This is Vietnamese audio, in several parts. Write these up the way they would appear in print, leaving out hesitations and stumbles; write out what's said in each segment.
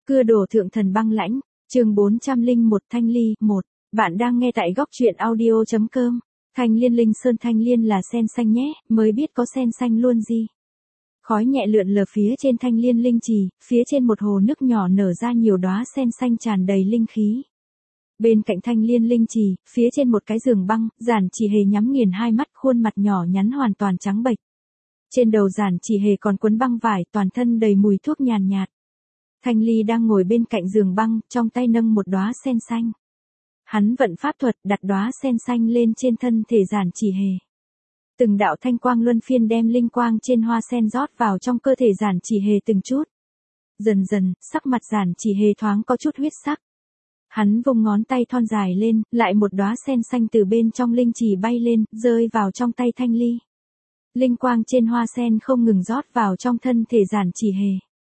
Cưa đổ thượng thần băng lãnh, chương 401 Thanh Ly 1. Bạn đang nghe tại góc truyện audio.com. Thanh Liên Linh Sơn Thanh Liên là sen xanh nhé, mới biết có sen xanh luôn gì. Khói nhẹ lượn lờ phía trên Thanh Liên Linh trì, phía trên một hồ nước nhỏ nở ra nhiều đóa sen xanh tràn đầy linh khí. Bên cạnh Thanh Liên Linh trì, phía trên một cái giường băng, Giản Chỉ Hề nhắm nghiền hai mắt, khuôn mặt nhỏ nhắn hoàn toàn trắng bệch. Trên đầu Giản Chỉ Hề còn quấn băng vải, toàn thân đầy mùi thuốc nhàn nhạt. Thanh Ly đang ngồi bên cạnh giường băng, trong tay nâng một đóa sen xanh. Hắn vận pháp thuật đặt đóa sen xanh lên trên thân thể Giản Chỉ Hề. Từng đạo thanh quang luân phiên đem linh quang trên hoa sen rót vào trong cơ thể Giản Chỉ Hề từng chút. Dần dần, sắc mặt Giản Chỉ Hề thoáng có chút huyết sắc. Hắn vung ngón tay thon dài lên, lại một đóa sen xanh từ bên trong linh trì bay lên, rơi vào trong tay Thanh Ly. Linh quang trên hoa sen không ngừng rót vào trong thân thể Giản Chỉ Hề.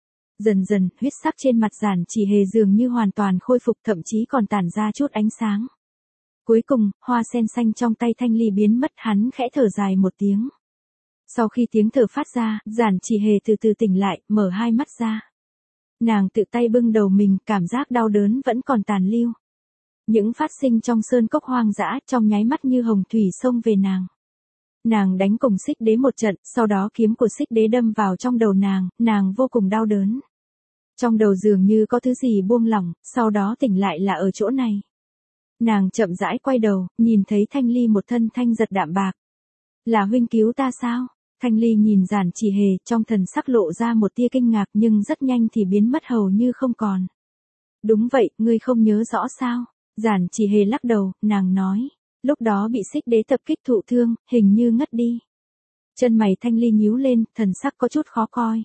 Dần dần, huyết sắc trên mặt Giản Chỉ Hề dường như hoàn toàn khôi phục, thậm chí còn tản ra chút ánh sáng. Cuối cùng, hoa sen xanh trong tay Thanh Ly biến mất, hắn khẽ thở dài một tiếng. Sau khi tiếng thở phát ra, Giản Chỉ Hề từ từ tỉnh lại, mở hai mắt ra. Nàng tự tay bưng đầu mình, cảm giác đau đớn vẫn còn tàn lưu. Những phát sinh trong sơn cốc hoang dã, trong nháy mắt như hồng thủy xông về nàng. Nàng đánh cùng Xích Đế một trận, sau đó kiếm của Xích Đế đâm vào trong đầu nàng vô cùng đau đớn. Trong đầu dường như có thứ gì buông lỏng, sau đó tỉnh lại là ở chỗ này. Nàng chậm rãi quay đầu, nhìn thấy Thanh Ly một thân thanh giật đạm bạc. Là huynh cứu ta sao? Thanh Ly nhìn Giản Chỉ Hề, trong thần sắc lộ ra một tia kinh ngạc nhưng rất nhanh thì biến mất hầu như không còn. Đúng vậy, ngươi không nhớ rõ sao? Giản Chỉ Hề lắc đầu, nàng nói. Lúc đó bị Xích Đế tập kích thụ thương, hình như ngất đi. Chân mày Thanh Ly nhíu lên, thần sắc có chút khó coi.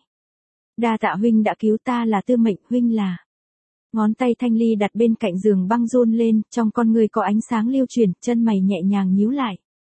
Đa tạ huynh đã cứu ta, là tư mệnh huynh là. Ngón tay Thanh Ly đặt bên cạnh giường băng run lên, trong con người có ánh sáng lưu chuyển, chân mày nhẹ nhàng nhíu lại.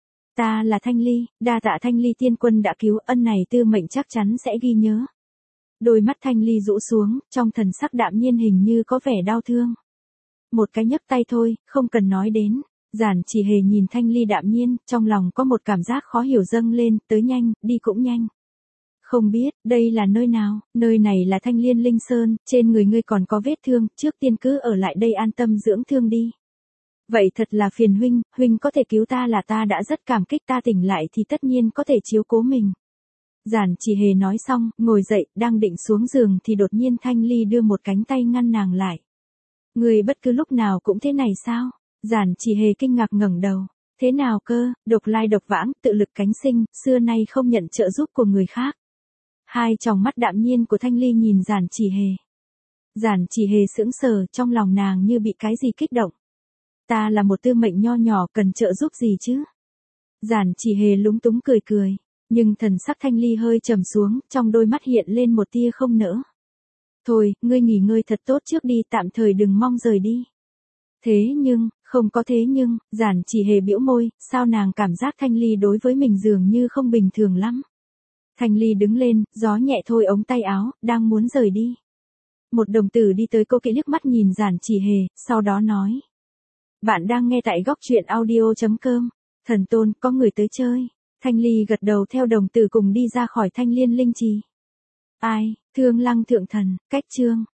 Ta là Thanh Ly, đa tạ Thanh Ly tiên quân đã cứu, ân này tư mệnh chắc chắn sẽ ghi nhớ. Đôi mắt Thanh Ly rũ xuống, trong thần sắc đạm nhiên hình như có vẻ đau thương. Một cái nhấc tay thôi, không cần nói đến. Giản Chỉ Hề nhìn Thanh Ly đạm nhiên, trong lòng có một cảm giác khó hiểu dâng lên, tới nhanh, đi cũng nhanh. Không biết, đây là nơi nào? Nơi này là Thanh Liên Linh Sơn, trên người ngươi còn có vết thương, trước tiên cứ ở lại đây an tâm dưỡng thương đi. Vậy thật là phiền huynh, huynh có thể cứu ta là ta đã rất cảm kích, ta tỉnh lại thì tất nhiên có thể chiếu cố mình. Giản Chỉ Hề nói xong, ngồi dậy, đang định xuống giường thì đột nhiên Thanh Ly đưa một cánh tay ngăn nàng lại. Ngươi bất cứ lúc nào cũng thế này sao? Giản Chỉ Hề kinh ngạc ngẩng đầu. Thế nào cơ, độc lai độc vãng, tự lực cánh sinh, xưa nay không nhận trợ giúp của người khác. Hai tròng mắt đạm nhiên của Thanh Ly nhìn Giản Chỉ Hề. Giản Chỉ Hề sững sờ, trong lòng nàng như bị cái gì kích động. Ta là một tư mệnh nho nhỏ, cần trợ giúp gì chứ? Giản Chỉ Hề lúng túng cười cười, nhưng thần sắc Thanh Ly hơi trầm xuống, trong đôi mắt hiện lên một tia không nỡ. Thôi, ngươi nghỉ ngơi thật tốt trước đi, tạm thời đừng mong rời đi. Thế nhưng, không có thế nhưng, Giản Chỉ Hề bĩu môi, sao nàng cảm giác Thanh Ly đối với mình dường như không bình thường lắm. Thanh Ly đứng lên, gió nhẹ thôi ống tay áo, đang muốn rời đi. Một đồng tử đi tới, cô kỹ liếc mắt nhìn Giản Chỉ Hề, sau đó nói. Bạn đang nghe tại góc truyện audio.com. Thần tôn, có người tới chơi. Thanh Ly gật đầu theo đồng tử cùng đi ra khỏi Thanh Liên Linh trì. Ai, Thương Lăng Thượng Thần, cách chương.